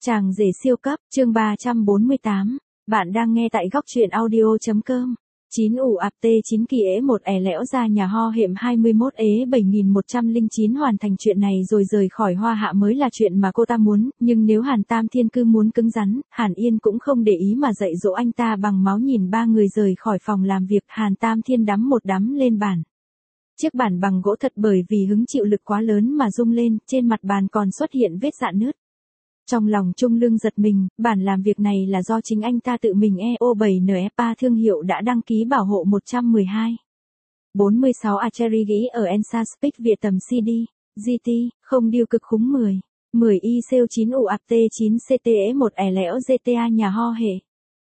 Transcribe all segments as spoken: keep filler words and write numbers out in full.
Chàng rể siêu cấp, chương ba trăm bốn mươi tám. Bạn đang nghe tại góc truyện audio.com. chín ủ ạp tê chín kỳ ế một ẻ lẽo ra nhà ho hệm hai mươi mốt ế bảy nghìn một trăm lẻ chín hoàn thành chuyện này rồi rời khỏi Hoa Hạ mới là chuyện mà cô ta muốn, nhưng nếu Hàn Tam Thiên cứ muốn cứng rắn, Hàn Yên cũng không để ý mà dạy dỗ anh ta bằng máu. Nhìn ba người rời khỏi phòng làm việc, Hàn Tam Thiên đắm một đắm lên bàn. Chiếc bàn bằng gỗ thật bởi vì hứng chịu lực quá lớn mà rung lên, trên mặt bàn còn xuất hiện vết rạn nứt. Trong lòng Trung Lương giật mình, bản làm việc này là do chính anh ta tự mình e o bảy en ép ba thương hiệu đã đăng ký bảo hộ một trăm mười hai. bốn mươi sáu Archery ghi ở Ensa Speak Việt tầm xê đê, giê tê, không điêu cực khúng mười. mười i sale chín ủ ạp tê chín xê tê e một ẻ lẽo giê tê a nhà ho hệ.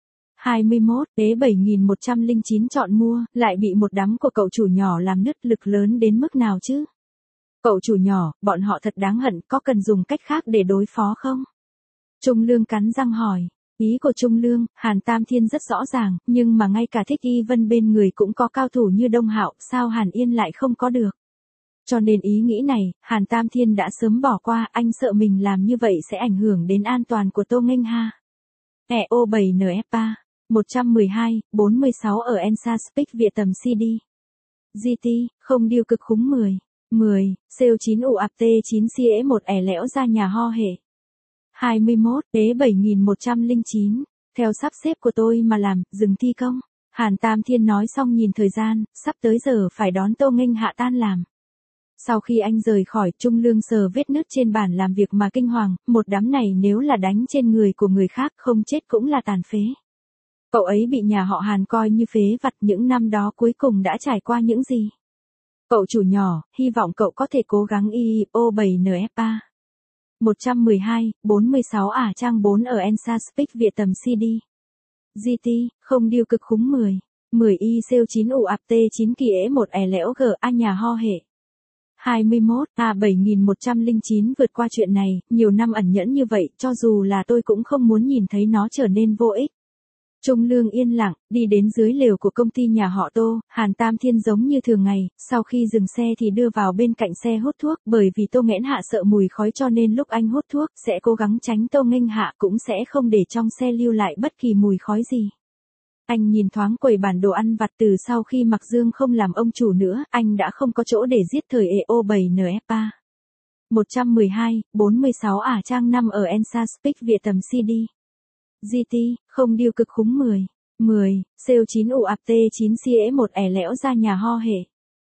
hai mươi mốt ế bảy nghìn một trăm lẻ chín chọn mua, lại bị một đám của cậu chủ nhỏ làm nứt. Lực lớn đến mức nào chứ? Cậu chủ nhỏ, bọn họ thật đáng hận, có cần dùng cách khác để đối phó không? Trung Lương cắn răng hỏi. Ý của Trung Lương, Hàn Tam Thiên rất rõ ràng, nhưng mà ngay cả Thích Y Vân bên người cũng có cao thủ như Đông Hạo, sao Hàn Yên lại không có được? Cho nên ý nghĩ này, Hàn Tam Thiên đã sớm bỏ qua, anh sợ mình làm như vậy sẽ ảnh hưởng đến an toàn của Tô Nghênh Ha. e o bảy en ép ba, một trăm mười hai, bốn mươi sáu ở Ensa Speak Việt tầm xê đê. giê tê, không điêu cực khúng mười. mười, sale chín ủ ạp tê chín xê ế một ẻ lẽo ra nhà ho hệ. hai mươi mốt ế bảy nghìn một trăm lẻ chín, theo sắp xếp của tôi mà làm, dừng thi công. Hàn Tam Thiên nói xong nhìn thời gian, sắp tới giờ phải đón Tô Nghênh Hạ tan làm. Sau khi anh rời khỏi, Trung Lương sờ vết nứt trên bàn làm việc mà kinh hoàng, một đám này nếu là đánh trên người của người khác không chết cũng là tàn phế. Cậu ấy bị nhà họ Hàn coi như phế vặt, những năm đó cuối cùng đã trải qua những gì? Cậu chủ nhỏ, hy vọng cậu có thể cố gắng i o bảy en ép ba. một trăm mười hai, bốn mươi sáu ả trang bốn ở Ensa Speak Việt tầm xê đê. giê tê, không điêu cực khúng mười. mười i sale chín ủ ạp tê chín kỳ ế một ẻ lẽo giê a nhà ho hệ. hai mươi mốt a bảy nghìn một trăm lẻ chín vượt qua chuyện này, nhiều năm ẩn nhẫn như vậy, cho dù là tôi cũng không muốn nhìn thấy nó trở nên vô ích. Trung Lương yên lặng, đi đến dưới lều của công ty nhà họ Tô, Hàn Tam Thiên giống như thường ngày, sau khi dừng xe thì đưa vào bên cạnh xe hút thuốc, bởi vì Tô Nghẽn Hạ sợ mùi khói cho nên lúc anh hút thuốc, sẽ cố gắng tránh Tô Nghênh Hạ cũng sẽ không để trong xe lưu lại bất kỳ mùi khói gì. Anh nhìn thoáng quầy bản đồ ăn vặt, từ sau khi Mạc Dương không làm ông chủ nữa, anh đã không có chỗ để giết thời e o bảy en ép ba. một trăm mười hai, bốn mươi sáu ả trang năm ở Ensa Speak Việt tầm xê đê. giê tê, không điêu cực khúng mười. mười, sale chín ủ ạp tê chín xê ế một ẻ lẽo ra nhà ho hệ.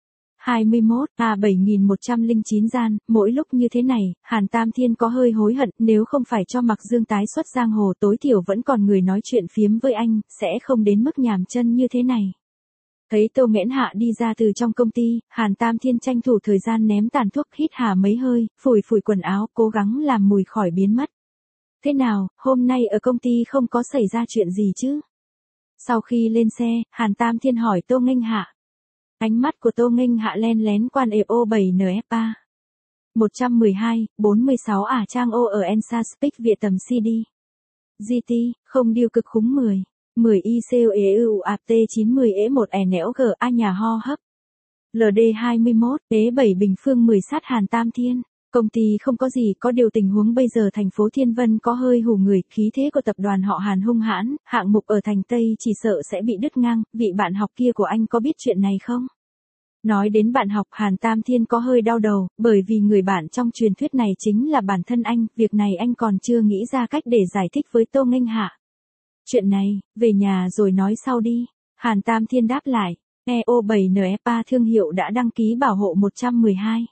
hai mươi mốt a bảy nghìn một trăm lẻ chín gian, mỗi lúc như thế này, Hàn Tam Thiên có hơi hối hận, nếu không phải cho Mạc Dương tái xuất giang hồ tối thiểu vẫn còn người nói chuyện phiếm với anh, sẽ không đến mức nhàm chân như thế này. Thấy Tô Nghẽn Hạ đi ra từ trong công ty, Hàn Tam Thiên tranh thủ thời gian ném tàn thuốc, hít hà mấy hơi, phủi phủi quần áo, cố gắng làm mùi khỏi biến mất. Thế nào, hôm nay ở công ty không có xảy ra chuyện gì chứ? Sau khi lên xe, Hàn Tam Thiên hỏi Tô Nghênh Hạ. Ánh mắt của Tô Nghênh Hạ len lén quan e o bảy en ép ba. một trăm mười hai, bốn mươi sáu ả trang O ở Ensa Speak Việt tầm xê đê. giê tê, không điêu cực khúng mười. mười i sale e u ạp tê chín mươi ế một ẻ lẽo giê a nhà ho hấp. lờ đê hai mươi mốt ế bảy bình phương mười sát Hàn Tam Thiên. Công ty không có gì, có điều tình huống bây giờ thành phố Thiên Vân có hơi hù người, khí thế của tập đoàn họ Hàn hung hãn, hạng mục ở thành Tây chỉ sợ sẽ bị đứt ngang, vị bạn học kia của anh có biết chuyện này không? Nói đến bạn học, Hàn Tam Thiên có hơi đau đầu, bởi vì người bạn trong truyền thuyết này chính là bản thân anh, việc này anh còn chưa nghĩ ra cách để giải thích với Tô Nghênh Hạ. Chuyện này, về nhà rồi nói sau đi. Hàn Tam Thiên đáp lại, e o bảy en ép ba thương hiệu đã đăng ký bảo hộ một trăm mười hai.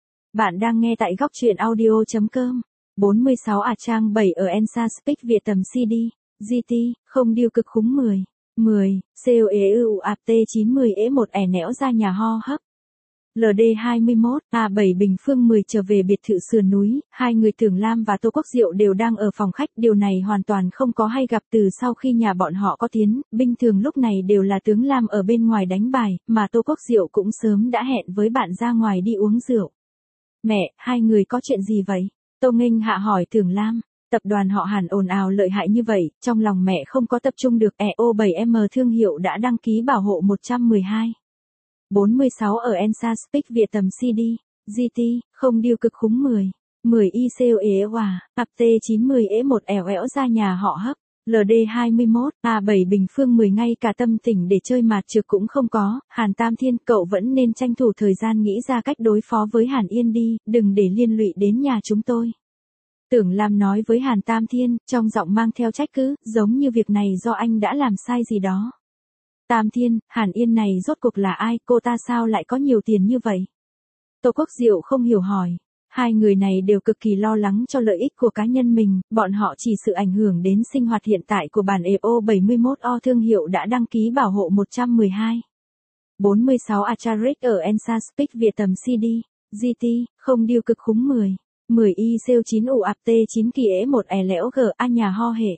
Bạn đang nghe tại góc truyện audio.com. bốn mươi sáu ả trang bảy ở Ensa Speak Việt tầm xê đê. giê tê, không điêu cực khúng mười. mười, sale e u ạp tê chín mươi ế một ẻ lẽo ra nhà ho hấp. lờ đê hai mươi mốt a bảy bình phương mười trở về biệt thự sườn núi, hai người Tưởng Lam và Tô Quốc Diệu đều đang ở phòng khách, điều này hoàn toàn không có hay gặp từ sau khi nhà bọn họ có tiến, bình thường lúc này đều là Tướng Lam ở bên ngoài đánh bài, mà Tô Quốc Diệu cũng sớm đã hẹn với bạn ra ngoài đi uống rượu. Mẹ, hai người có chuyện gì vậy? Tô Nghênh Hạ hỏi Tưởng Lam. Tập đoàn họ Hàn ồn ào lợi hại như vậy, trong lòng mẹ không có tập trung được. e o bảy em thương hiệu đã đăng ký bảo hộ một trăm mười hai. bốn mươi sáu ở Ensa Speak Việt tầm xê đê. giê tê, không điêu cực khúng mười. mười y xêu ế hòa, ap tê chín mươi ế một ẻo ẻo ra nhà họ hấp. lờ đê hai mươi mốt, a bảy bình phương mười ngay cả tâm tình để chơi mạt trực cũng không có, Hàn Tam Thiên cậu vẫn nên tranh thủ thời gian nghĩ ra cách đối phó với Hàn Yên đi, đừng để liên lụy đến nhà chúng tôi. Tưởng Lam nói với Hàn Tam Thiên, trong giọng mang theo trách cứ, giống như việc này do anh đã làm sai gì đó. Tam Thiên, Hàn Yên này rốt cuộc là ai, cô ta sao lại có nhiều tiền như vậy? Tô Quốc Diệu không hiểu hỏi. Hai người này đều cực kỳ lo lắng cho lợi ích của cá nhân mình, bọn họ chỉ sự ảnh hưởng đến sinh hoạt hiện tại của bản e o bảy mươi mốt o thương hiệu đã đăng ký bảo hộ một trăm mười hai. bốn mươi sáu Acharik ở Ensa Speak Việt tầm xê đê, giê tê, không điêu cực khúng mười. mười y xêu chín u ap tê chín kỳ ế một e lẽo g a nhà ho hệ.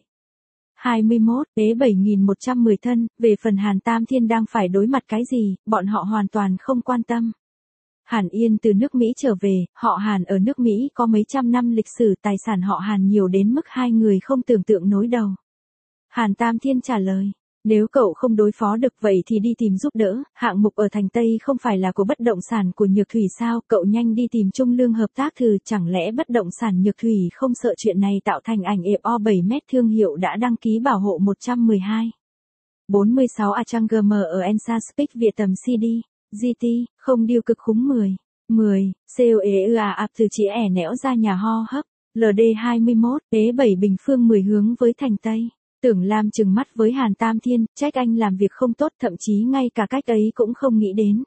hai mươi mốt, ế bảy nghìn một trăm mười thân, về phần Hàn Tam Thiên đang phải đối mặt cái gì, bọn họ hoàn toàn không quan tâm. Hàn Yên từ nước Mỹ trở về, họ Hàn ở nước Mỹ có mấy trăm năm lịch sử, tài sản họ Hàn nhiều đến mức hai người không tưởng tượng nối đầu. Hàn Tam Thiên trả lời, nếu cậu không đối phó được vậy thì đi tìm giúp đỡ, hạng mục ở thành Tây không phải là của bất động sản của Nhược Thủy sao, cậu nhanh đi tìm Trung Lương hợp tác thử, chẳng lẽ bất động sản Nhược Thủy không sợ chuyện này tạo thành ảnh e o bảy mét thương hiệu đã đăng ký bảo hộ một trăm mười hai. bốn mươi sáu Achang giê em ở Ensa Speak Việt tầm xê đê. giê tê, không điêu cực khúng mười. mười, xêu ế ư à ạp từ chỉ ẻ nẽo ra nhà ho hấp. lờ đê hai mươi mốt, ế bảy bình phương mười hướng với thành Tây. Tưởng Lam trừng mắt với Hàn Tam Thiên, trách anh làm việc không tốt, thậm chí ngay cả cách ấy cũng không nghĩ đến.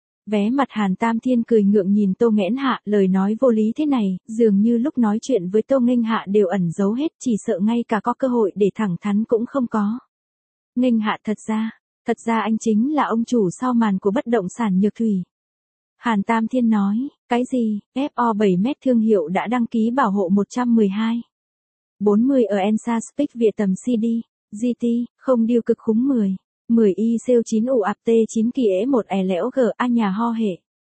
Vé mặt Hàn Tam Thiên cười ngượng nhìn Tô Nghẽn Hạ, lời nói vô lý thế này, dường như lúc nói chuyện với Tô Nghênh Hạ đều ẩn giấu hết, chỉ sợ ngay cả có cơ hội để thẳng thắn cũng không có. Nghênh Hạ thật ra, thật ra anh chính là ông chủ sau màn của bất động sản Nhược Thủy. Hàn Tam Thiên nói, cái gì, ép o bảy mét thương hiệu đã đăng ký bảo hộ một trăm mười hai. bốn mươi ở Ensa Speak Việt tầm xê đê, giê tê, không điêu cực khúng mười. mười y xêu chín u ap tê chín kỳ ế một e lẽo g a nhà ho hệ.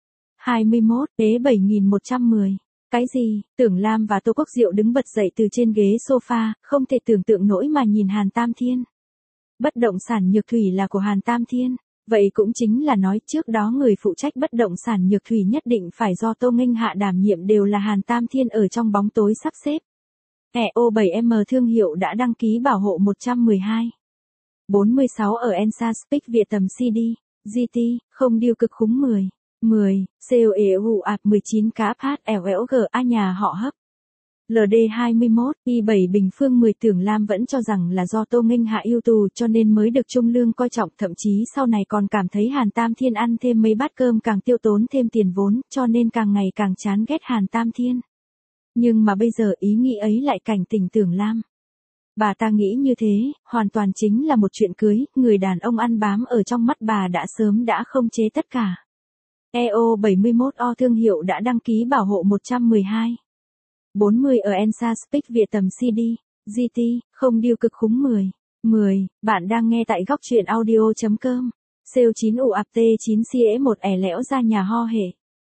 hai mươi mốt, ế bảy nghìn một trăm mười. Cái gì, Tưởng Lam và Tô Quốc Diệu đứng bật dậy từ trên ghế sofa, không thể tưởng tượng nổi mà nhìn Hàn Tam Thiên. Bất động sản Nhược Thủy là của Hàn Tam Thiên, vậy cũng chính là nói trước đó người phụ trách bất động sản Nhược Thủy nhất định phải do Tô Nghênh Hạ đảm nhiệm đều là Hàn Tam Thiên ở trong bóng tối sắp xếp. e o bảy em thương hiệu đã đăng ký bảo hộ một trăm mười hai. bốn mươi sáu ở Ensa Speak Việt tầm xê đê, giê tê, không điêu cực khúng mười. mười, xêu ế hụ ạp mười chín cá hát ẻo ẻo g a nhà họ hấp. lờ đê hai mươi mốt, y bảy bình phương mười Tưởng Lam vẫn cho rằng là do Tô Nghênh Hạ ưu tú cho nên mới được Trung Lương coi trọng, thậm chí sau này còn cảm thấy Hàn Tam Thiên ăn thêm mấy bát cơm càng tiêu tốn thêm tiền vốn, cho nên càng ngày càng chán ghét Hàn Tam Thiên. Nhưng mà bây giờ ý nghĩ ấy lại cảnh tỉnh Tưởng Lam. Bà ta nghĩ như thế, hoàn toàn chính là một chuyện cưới, người đàn ông ăn bám ở trong mắt bà đã sớm đã không chế tất cả. e o bảy mươi mốt o thương hiệu đã đăng ký bảo hộ một trăm mười hai. bốn mươi ở Ensa Speak Việt tầm xê đê, giê tê, không điêu cực khúng mười. mười, bạn đang nghe tại góc truyện audio.com. Sale chín u ap tê chín xê ế một ẻ lẽo ra nhà ho hệ.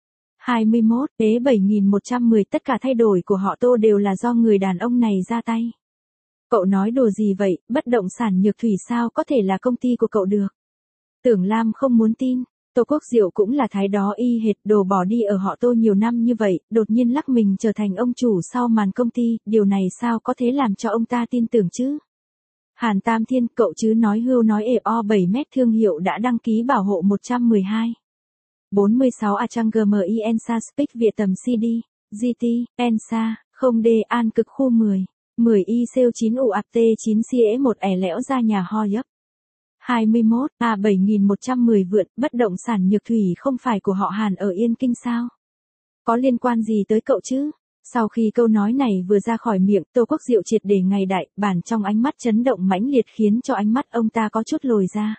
hai mươi mốt, ế bảy nghìn một trăm mười tất cả thay đổi của họ Tô đều là do người đàn ông này ra tay. Cậu nói đùa gì vậy, bất động sản Nhược Thủy sao có thể là công ty của cậu được? Tưởng Lam không muốn tin. Tô Quốc Diệu cũng là thái đó y hệt, đồ bỏ đi ở họ Tô nhiều năm như vậy, đột nhiên lắc mình trở thành ông chủ sau màn công ty, điều này sao có thể làm cho ông ta tin tưởng chứ? Hàn Tam Thiên, cậu chứ nói hưu nói e o bảy mét thương hiệu đã đăng ký bảo hộ một trăm mười hai. bốn mươi sáu Achang giê em i Ensa Speak Việt tầm xê đê, giê tê, Ensa, không D An cực khu mười. mười y xêu chín u ap tê chín xê ế một ẻ lẽo ra nhà ho dấp. hai mươi mốt, a bảy nghìn một trăm mười vượn, bất động sản Nhược Thủy không phải của họ Hàn ở Yên Kinh sao? Có liên quan gì tới cậu chứ? Sau khi câu nói này vừa ra khỏi miệng, Tô Quốc Diệu triệt để ngày đại, bản trong ánh mắt chấn động mãnh liệt khiến cho ánh mắt ông ta có chút lồi ra.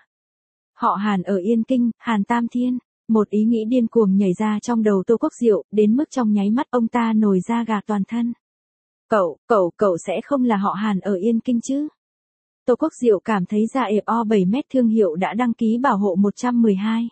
Họ Hàn ở Yên Kinh, Hàn Tam Thiên, một ý nghĩ điên cuồng nhảy ra trong đầu Tô Quốc Diệu, đến mức trong nháy mắt ông ta nổi da gà toàn thân. Cậu, cậu, cậu sẽ không là họ Hàn ở Yên Kinh chứ? Tô Quốc Diệu cảm thấy ra e o bảy mét thương hiệu đã đăng ký bảo hộ một trăm mười hai.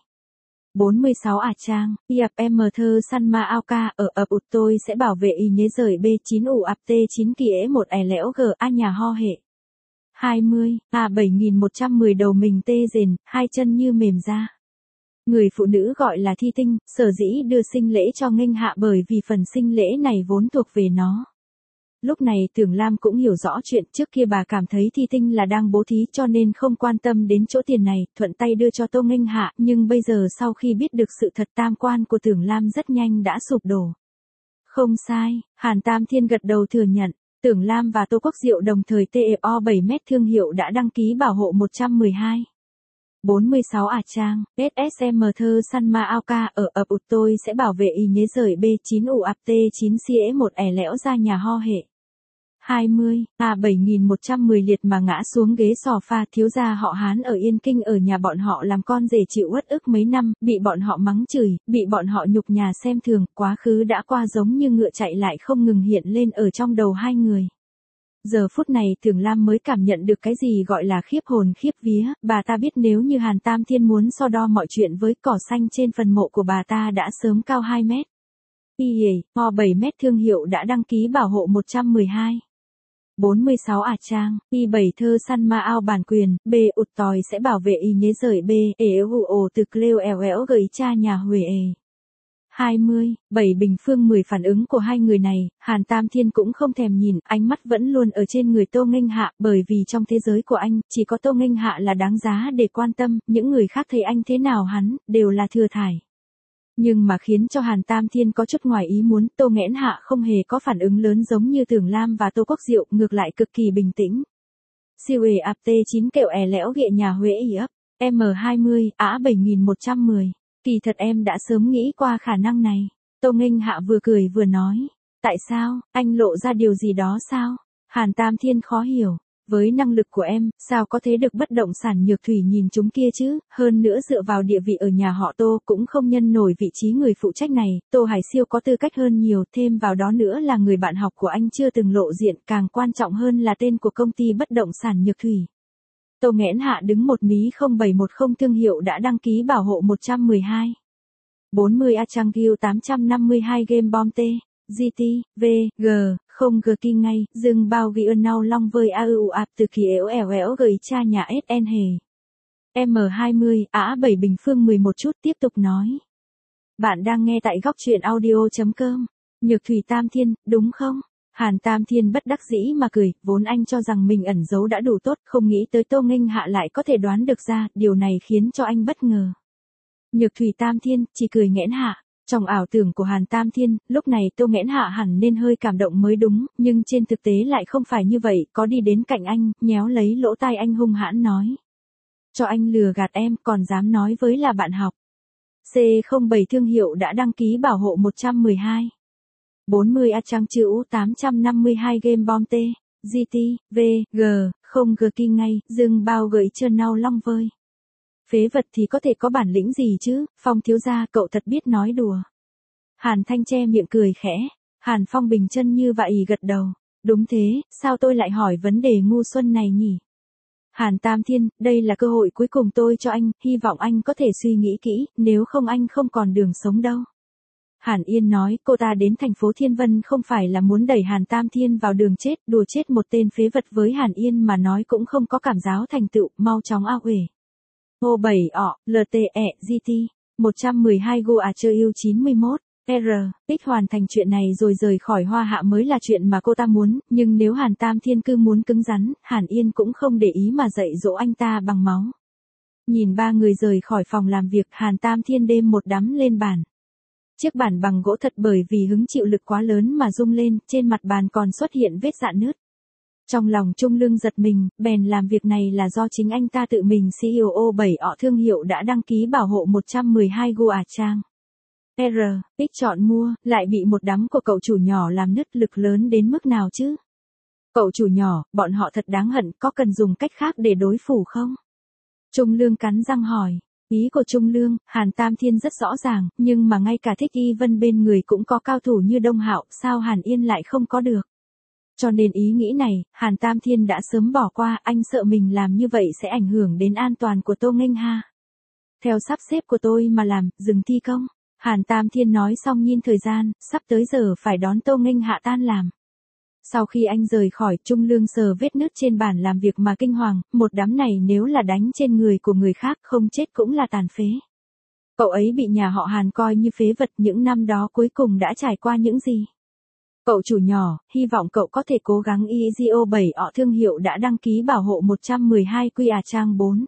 bốn mươi sáu à Trang, i ap em thơ săn ma ao ca ở ập ụt tôi sẽ bảo vệ y nhế rời b chín u ap t chín kỳ ế một ẻ lẽo g a nhà ho hệ. hai mươi, a bảy nghìn một trăm mười đầu mình tê rền, hai chân như mềm ra. Người phụ nữ gọi là Thi Tinh, sở dĩ đưa sinh lễ cho Nghênh Hạ bởi vì phần sinh lễ này vốn thuộc về nó. Lúc này Tưởng Lam cũng hiểu rõ chuyện, trước kia bà cảm thấy Thi Tinh là đang bố thí cho nên không quan tâm đến chỗ tiền này, thuận tay đưa cho Tô Nghênh Hạ, nhưng bây giờ sau khi biết được sự thật tam quan của Tưởng Lam rất nhanh đã sụp đổ. Không sai, Hàn Tam Thiên gật đầu thừa nhận, Tưởng Lam và Tô Quốc Diệu đồng thời tê o bảy mét thương hiệu đã đăng ký bảo hộ một trăm mười hai. bốn mươi sáu à Trang, ét ét em thơ săn ma ao ca ở ập ụt tôi sẽ bảo vệ y nhế rời B chín u ạp T chín xê một ẻ lẽo ra nhà ho hệ. hai mươi, à bảy nghìn một trăm mười liệt mà ngã xuống ghế sò pha, thiếu gia họ Hán ở Yên Kinh ở nhà bọn họ làm con rể chịu uất ức mấy năm, bị bọn họ mắng chửi, bị bọn họ nhục nhà xem thường, quá khứ đã qua giống như ngựa chạy lại không ngừng hiện lên ở trong đầu hai người. Giờ phút này Tưởng Lam mới cảm nhận được cái gì gọi là khiếp hồn khiếp vía, bà ta biết nếu như Hàn Tam Thiên muốn so đo mọi chuyện với cỏ xanh trên phần mộ của bà ta đã sớm cao hai mét. Y o bảy mét thương hiệu đã đăng ký bảo hộ một trăm mười hai. bốn mươi sáu à Trang, Y bảy thơ săn ma ao bản quyền, B ụt tòi sẽ bảo vệ y nhế rời B, ế ụ ồ từ Cleo eo éo gửi cha nhà Huệ ề. hai mươi, bảy bình phương mười phản ứng của hai người này, Hàn Tam Thiên cũng không thèm nhìn, ánh mắt vẫn luôn ở trên người Tô Nghênh Hạ, bởi vì trong thế giới của anh, chỉ có Tô Nghênh Hạ là đáng giá để quan tâm, những người khác thấy anh thế nào hắn, đều là thừa thải. Nhưng mà khiến cho Hàn Tam Thiên có chút ngoài ý muốn, Tô Nghẽn Hạ không hề có phản ứng lớn giống như Tưởng Lam và Tô Quốc Diệu, ngược lại cực kỳ bình tĩnh. Siêu ề ạp T chín kẹo ẻ lẽo ghệ nhà Huệ ỉ ấp, M hai mươi, Á bảy nghìn một trăm mười. Kỳ thật em đã sớm nghĩ qua khả năng này. Tô Nghênh Hạ vừa cười vừa nói. Tại sao, anh lộ ra điều gì đó sao? Hàn Tam Thiên khó hiểu. Với năng lực của em, sao có thể được bất động sản Nhược Thủy nhìn chúng kia chứ, hơn nữa dựa vào địa vị ở nhà họ Tô cũng không nhân nổi vị trí người phụ trách này, Tô Hải Siêu có tư cách hơn nhiều, thêm vào đó nữa là người bạn học của anh chưa từng lộ diện, càng quan trọng hơn là tên của công ty bất động sản Nhược Thủy. Tô Nghẽn Hạ đứng một mí không bảy một không thương hiệu đã đăng ký bảo hộ một trăm mười hai. bốn mươi A Trang Gil tám trăm năm mươi hai Game Bomb T. giê tê, V, G, không G kinh ngay, dừng bao ghi ơn nau long vơi a u ạp từ kỳ éo ẻo éo gửi cha nhà ét en hề. M hai mươi, Á bảy bình phương mười một chút tiếp tục nói. Bạn đang nghe tại góc truyện audio.com. Nhược Thủy Tam Thiên, đúng không? Hàn Tam Thiên bất đắc dĩ mà cười, vốn anh cho rằng mình ẩn giấu đã đủ tốt, không nghĩ tới Tô Nghênh Hạ lại có thể đoán được ra, điều này khiến cho anh bất ngờ. Nhược Thủy Tam Thiên, chỉ cười nghẽn hạ. Trong ảo tưởng của Hàn Tam Thiên, lúc này Tô Nghẽn Hạ hẳn nên hơi cảm động mới đúng, nhưng trên thực tế lại không phải như vậy, có đi đến cạnh anh, nhéo lấy lỗ tai anh hung hãn nói. Cho anh lừa gạt em, còn dám nói với là bạn học. C không bảy thương hiệu đã đăng ký bảo hộ một trăm mười hai. bốn mươi A Trang chữ tám trăm năm mươi hai Game Bomb T. giê tê, V, G, không G kinh ngay, dừng bao gửi trơn nau long vơi. Phế vật thì có thể có bản lĩnh gì chứ, Phong thiếu gia cậu thật biết nói đùa. Hàn Thanh che miệng cười khẽ, Hàn Phong bình chân như vậy gật đầu. Đúng thế, sao tôi lại hỏi vấn đề ngu xuân này nhỉ? Hàn Tam Thiên, đây là cơ hội cuối cùng tôi cho anh, hy vọng anh có thể suy nghĩ kỹ, nếu không anh không còn đường sống đâu. Hàn Yên nói, cô ta đến thành phố Thiên Vân không phải là muốn đẩy Hàn Tam Thiên vào đường chết, đùa chết một tên phế vật với Hàn Yên mà nói cũng không có cảm giáo thành tựu, mau chóng ao uể. O bảy ọ, lờ tê e, giê tê, một trăm mười hai Go à chơi yêu chín mươi mốt, R, X hoàn thành chuyện này rồi rời khỏi Hoa Hạ mới là chuyện mà cô ta muốn, nhưng nếu Hàn Tam Thiên cứ muốn cứng rắn, Hàn Yên cũng không để ý mà dạy dỗ anh ta bằng máu. Nhìn ba người rời khỏi phòng làm việc, Hàn Tam Thiên đêm một đắm lên bàn. Chiếc bàn bằng gỗ thật bởi vì hứng chịu lực quá lớn mà rung lên, trên mặt bàn còn xuất hiện vết rạn nứt. Trong lòng Trung Lương giật mình, bèn làm việc này là do chính anh ta tự mình. xê e ô bảy ọ thương hiệu đã đăng ký bảo hộ một trăm mười hai Go à Trang. R, X chọn mua, lại bị một đám của cậu chủ nhỏ làm nứt, lực lớn đến mức nào chứ? Cậu chủ nhỏ, bọn họ thật đáng hận, có cần dùng cách khác để đối phủ không? Trung Lương cắn răng hỏi. Ý của Trung Lương, Hàn Tam Thiên rất rõ ràng, nhưng mà ngay cả Thích Y Vân bên người cũng có cao thủ như Đông Hạo, sao Hàn Yên lại không có được? Cho nên ý nghĩ này, Hàn Tam Thiên đã sớm bỏ qua, anh sợ mình làm như vậy sẽ ảnh hưởng đến an toàn của Tô Nghênh Hạ. Theo sắp xếp của tôi mà làm, dừng thi công. Hàn Tam Thiên nói xong nhìn thời gian, sắp tới giờ phải đón Tô Nghênh Hạ tan làm. Sau khi anh rời khỏi, Trung Lương sờ vết nứt trên bàn làm việc mà kinh hoàng, một đám này nếu là đánh trên người của người khác không chết cũng là tàn phế. Cậu ấy bị nhà họ Hàn coi như phế vật, những năm đó cuối cùng đã trải qua những gì? Cậu chủ nhỏ, hy vọng cậu có thể cố gắng. i giê o bảy ọ thương hiệu đã đăng ký bảo hộ một trăm mười hai quy à trang bốn.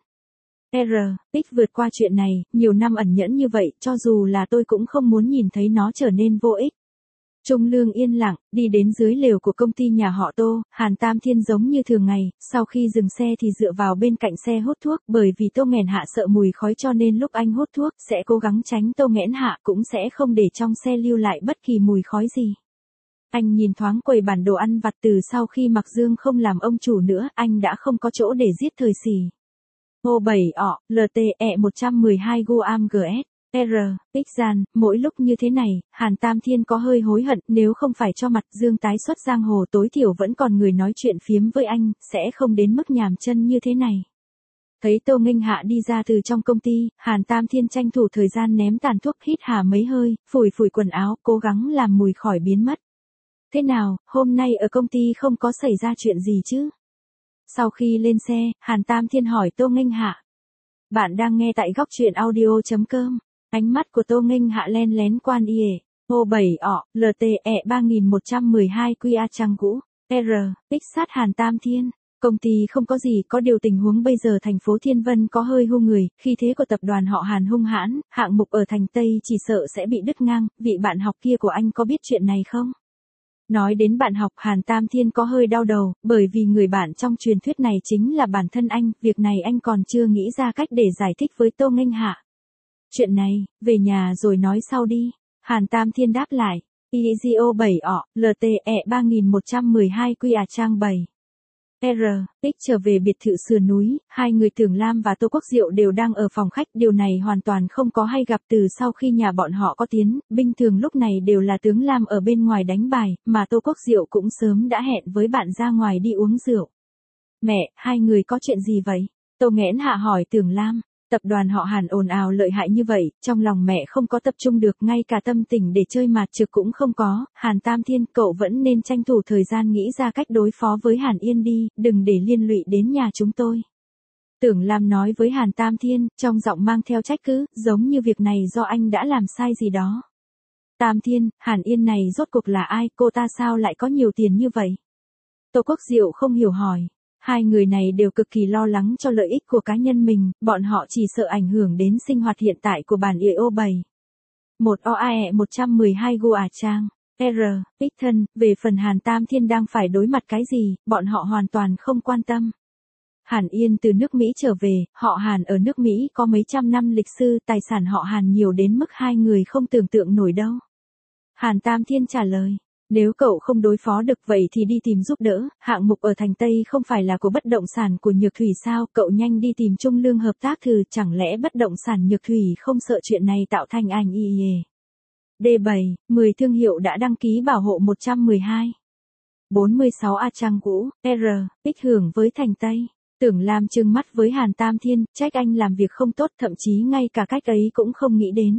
R, X vượt qua chuyện này, nhiều năm ẩn nhẫn như vậy, cho dù là tôi cũng không muốn nhìn thấy nó trở nên vô ích. Trung Lương yên lặng, đi đến dưới lều của công ty nhà họ Tô, Hàn Tam Thiên giống như thường ngày, sau khi dừng xe thì dựa vào bên cạnh xe hút thuốc, bởi vì Tô Nghẹn Hạ sợ mùi khói cho nên lúc anh hút thuốc sẽ cố gắng tránh Tô Nghẹn Hạ, cũng sẽ không để trong xe lưu lại bất kỳ mùi khói gì. Anh nhìn thoáng quầy bản đồ ăn vặt, từ sau khi Mạc Dương không làm ông chủ nữa, anh đã không có chỗ để giết thời xì. O bảy ọ, lờ tê e một trăm mười hai Guam giê ét. R, X gian, mỗi lúc như thế này, Hàn Tam Thiên có hơi hối hận, nếu không phải cho Mặt Dương tái xuất giang hồ tối thiểu vẫn còn người nói chuyện phiếm với anh, sẽ không đến mức nhàm chân như thế này. Thấy Tô Nghênh Hạ đi ra từ trong công ty, Hàn Tam Thiên tranh thủ thời gian ném tàn thuốc, hít hà mấy hơi, phủi phủi quần áo, cố gắng làm mùi khỏi biến mất. Thế nào, hôm nay ở công ty không có xảy ra chuyện gì chứ? Sau khi lên xe, Hàn Tam Thiên hỏi Tô Nghênh Hạ. Bạn đang nghe tại góc truyện audio chấm com. Ánh mắt của Tô Nghênh Hạ len lén quan ỉa. O bảy ọ, lờ tê e ba nghìn một trăm mười hai quy a trang cũ. R, X sát Hàn Tam Thiên. Công ty không có gì, có điều tình huống bây giờ thành phố Thiên Vân có hơi hung người, khi thế của tập đoàn họ Hàn hung hãn, hạng mục ở thành Tây chỉ sợ sẽ bị đứt ngang, vị bạn học kia của anh có biết chuyện này không? Nói đến bạn học, Hàn Tam Thiên có hơi đau đầu, bởi vì người bạn trong truyền thuyết này chính là bản thân anh, việc này anh còn chưa nghĩ ra cách để giải thích với Tô Nghênh Hạ. Chuyện này, về nhà rồi nói sau đi. Hàn Tam Thiên đáp lại. i giê o bảy ọ, lờ tê e ba nghìn một trăm mười hai quy à trang bảy. R, X trở về biệt thự sườn núi, hai người Tưởng Lam và Tô Quốc Diệu đều đang ở phòng khách, điều này hoàn toàn không có hay gặp từ sau khi nhà bọn họ có tiến, bình thường lúc này đều là Tướng Lam ở bên ngoài đánh bài, mà Tô Quốc Diệu cũng sớm đã hẹn với bạn ra ngoài đi uống rượu. Mẹ, hai người có chuyện gì vậy? Tô Nghẽn Hạ hỏi Tưởng Lam. Tập đoàn họ Hàn ồn ào lợi hại như vậy, trong lòng mẹ không có tập trung được, ngay cả tâm tình để chơi mạt trực cũng không có. Hàn Tam Thiên, cậu vẫn nên tranh thủ thời gian nghĩ ra cách đối phó với Hàn Yên đi, đừng để liên lụy đến nhà chúng tôi. Tưởng Lam nói với Hàn Tam Thiên, trong giọng mang theo trách cứ, giống như việc này do anh đã làm sai gì đó. Tam Thiên, Hàn Yên này rốt cuộc là ai, cô ta sao lại có nhiều tiền như vậy? Tô Quốc Diệu không hiểu hỏi. Hai người này đều cực kỳ lo lắng cho lợi ích của cá nhân mình, bọn họ chỉ sợ ảnh hưởng đến sinh hoạt hiện tại của bản i o bảy. một o a e một trăm mười hai Gu à Trang. R, X thân, về phần Hàn Tam Thiên đang phải đối mặt cái gì, bọn họ hoàn toàn không quan tâm. Hàn Yên từ nước Mỹ trở về, họ Hàn ở nước Mỹ có mấy trăm năm lịch sử, tài sản họ Hàn nhiều đến mức hai người không tưởng tượng nổi đâu. Hàn Tam Thiên trả lời. Nếu cậu không đối phó được vậy thì đi tìm giúp đỡ, hạng mục ở thành Tây không phải là của bất động sản của Nhược Thủy sao, cậu nhanh đi tìm Trung Lương hợp tác thử, chẳng lẽ bất động sản Nhược Thủy không sợ chuyện này tạo thành ảnh ỉa. D bảy, mười thương hiệu đã đăng ký bảo hộ một trăm mười hai. bốn mươi sáu A trang cũ, R, X hưởng với thành Tây. Tưởng Lam trừng mắt với Hàn Tam Thiên, trách anh làm việc không tốt, thậm chí ngay cả cách ấy cũng không nghĩ đến.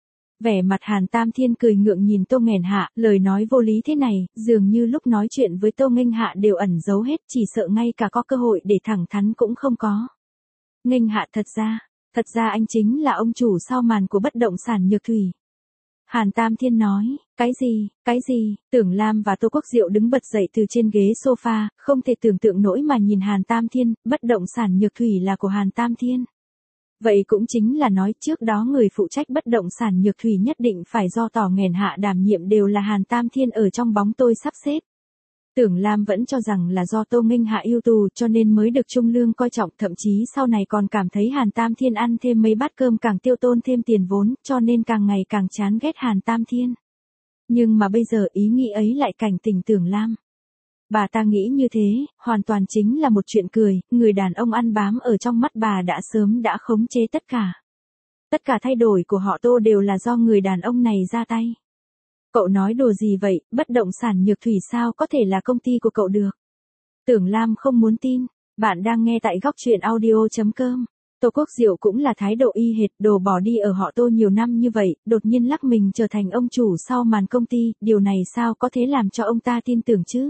Vẻ mặt Hàn Tam Thiên cười ngượng nhìn Tô Nghẹn Hạ, lời nói vô lý thế này, dường như lúc nói chuyện với Tô Nghênh Hạ đều ẩn giấu hết, chỉ sợ ngay cả có cơ hội để thẳng thắn cũng không có. Nghênh Hạ, thật ra, thật ra anh chính là ông chủ sau màn của bất động sản Nhược Thủy. Hàn Tam Thiên nói, cái gì, cái gì, Tưởng Lam và Tô Quốc Diệu đứng bật dậy từ trên ghế sofa, không thể tưởng tượng nổi mà nhìn Hàn Tam Thiên, bất động sản Nhược Thủy là của Hàn Tam Thiên. Vậy cũng chính là nói trước đó người phụ trách bất động sản Nhược Thủy nhất định phải do Tỏ Nghẹn Hạ đảm nhiệm, đều là Hàn Tam Thiên ở trong bóng tôi sắp xếp. Tưởng Lam vẫn cho rằng là do Tô Nghênh Hạ ưu tú cho nên mới được Trung Lương coi trọng, thậm chí sau này còn cảm thấy Hàn Tam Thiên ăn thêm mấy bát cơm càng tiêu tốn thêm tiền vốn, cho nên càng ngày càng chán ghét Hàn Tam Thiên. Nhưng mà bây giờ ý nghĩ ấy lại cảnh tỉnh Tưởng Lam. Bà ta nghĩ như thế, hoàn toàn chính là một chuyện cười, người đàn ông ăn bám ở trong mắt bà đã sớm đã khống chế tất cả. Tất cả thay đổi của họ Tô đều là do người đàn ông này ra tay. Cậu nói đùa gì vậy, bất động sản Nhược Thủy sao có thể là công ty của cậu được? Tưởng Lam không muốn tin, bạn đang nghe tại góc truyện audio chấm com. Tô Quốc Diệu cũng là thái độ y hệt, đồ bỏ đi ở họ Tô nhiều năm như vậy, đột nhiên lắc mình trở thành ông chủ sau màn công ty, điều này sao có thể làm cho ông ta tin tưởng chứ?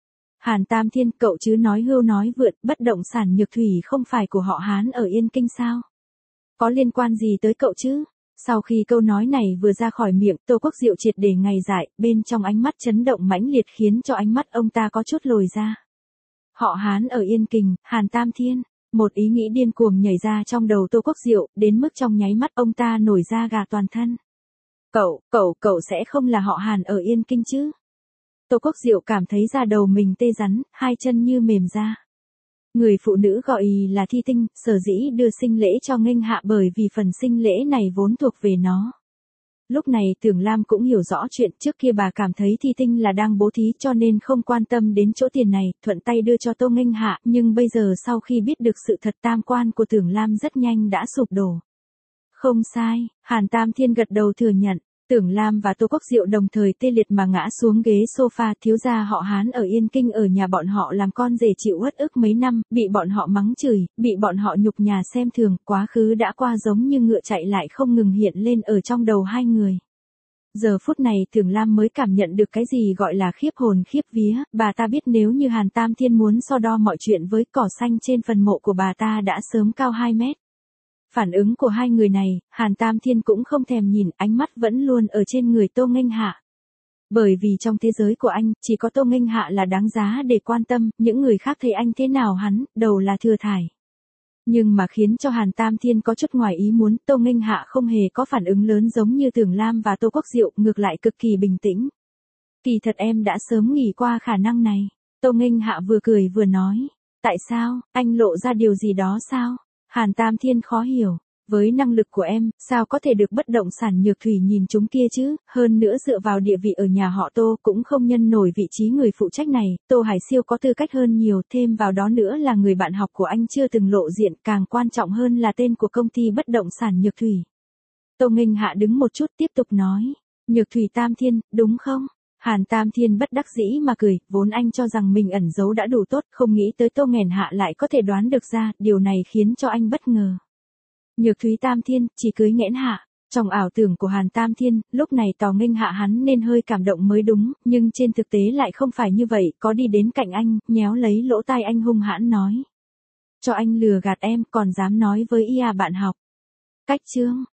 Hàn Tam Thiên, cậu chứ nói hưu nói vượt, bất động sản Nhược Thủy không phải của họ Hán ở Yên Kinh sao? Có liên quan gì tới cậu chứ? Sau khi câu nói này vừa ra khỏi miệng, Tô Quốc Diệu triệt để ngày dại, bên trong ánh mắt chấn động mãnh liệt khiến cho ánh mắt ông ta có chút lồi ra. Họ Hán ở Yên Kình, Hàn Tam Thiên, một ý nghĩ điên cuồng nhảy ra trong đầu Tô Quốc Diệu, đến mức trong nháy mắt ông ta nổi da gà toàn thân. Cậu, cậu, cậu sẽ không là họ Hàn ở Yên Kinh chứ? Tô Quốc Diệu cảm thấy da đầu mình tê rắn, hai chân như mềm ra. Người phụ nữ gọi y là Thi Tinh, sở dĩ đưa sinh lễ cho Nghênh Hạ bởi vì phần sinh lễ này vốn thuộc về nó. Lúc này Tưởng Lam cũng hiểu rõ chuyện, trước kia bà cảm thấy Thi Tinh là đang bố thí cho nên không quan tâm đến chỗ tiền này, thuận tay đưa cho Tô Nghênh Hạ, nhưng bây giờ sau khi biết được sự thật tam quan của Tưởng Lam rất nhanh đã sụp đổ. Không sai, Hàn Tam Thiên gật đầu thừa nhận. Tưởng Lam và Tô Quốc Diệu đồng thời tê liệt mà ngã xuống ghế sofa. Thiếu gia họ Hán ở Yên Kinh ở nhà bọn họ làm con rể chịu uất ức mấy năm, bị bọn họ mắng chửi, bị bọn họ nhục nhã xem thường, quá khứ đã qua giống như ngựa chạy lại không ngừng hiện lên ở trong đầu hai người. Giờ phút này Tưởng Lam mới cảm nhận được cái gì gọi là khiếp hồn khiếp vía, bà ta biết nếu như Hàn Tam Thiên muốn so đo mọi chuyện với cỏ xanh trên phần mộ của bà ta đã sớm cao hai mét. Phản ứng của hai người này, Hàn Tam Thiên cũng không thèm nhìn, ánh mắt vẫn luôn ở trên người Tô Nghênh Hạ. Bởi vì trong thế giới của anh, chỉ có Tô Nghênh Hạ là đáng giá để quan tâm, những người khác thấy anh thế nào hắn, đầu là thừa thải. Nhưng mà khiến cho Hàn Tam Thiên có chút ngoài ý muốn, Tô Nghênh Hạ không hề có phản ứng lớn giống như Tưởng Lam và Tô Quốc Diệu, ngược lại cực kỳ bình tĩnh. Kỳ thật em đã sớm nghĩ qua khả năng này. Tô Nghênh Hạ vừa cười vừa nói. Tại sao, anh lộ ra điều gì đó sao? Hàn Tam Thiên khó hiểu, với năng lực của em, sao có thể được bất động sản Nhược Thủy nhìn chúng kia chứ, hơn nữa dựa vào địa vị ở nhà họ Tô cũng không nhân nổi vị trí người phụ trách này, Tô Hải Siêu có tư cách hơn nhiều, thêm vào đó nữa là người bạn học của anh chưa từng lộ diện, càng quan trọng hơn là tên của công ty bất động sản Nhược Thủy. Tô Nghênh Hạ đứng một chút tiếp tục nói, Nhược Thủy Tam Thiên, đúng không? Hàn Tam Thiên bất đắc dĩ mà cười, vốn anh cho rằng mình ẩn giấu đã đủ tốt, không nghĩ tới Tô Nghênh Hạ lại có thể đoán được ra, điều này khiến cho anh bất ngờ. Nhược Thúy Tam Thiên, chỉ cưới nghẽn hạ. Trong ảo tưởng của Hàn Tam Thiên, lúc này Tò Nghênh Hạ hắn nên hơi cảm động mới đúng, nhưng trên thực tế lại không phải như vậy, có đi đến cạnh anh, nhéo lấy lỗ tai anh hung hãn nói. Cho anh lừa gạt em, còn dám nói với y à bạn học. Cách chương.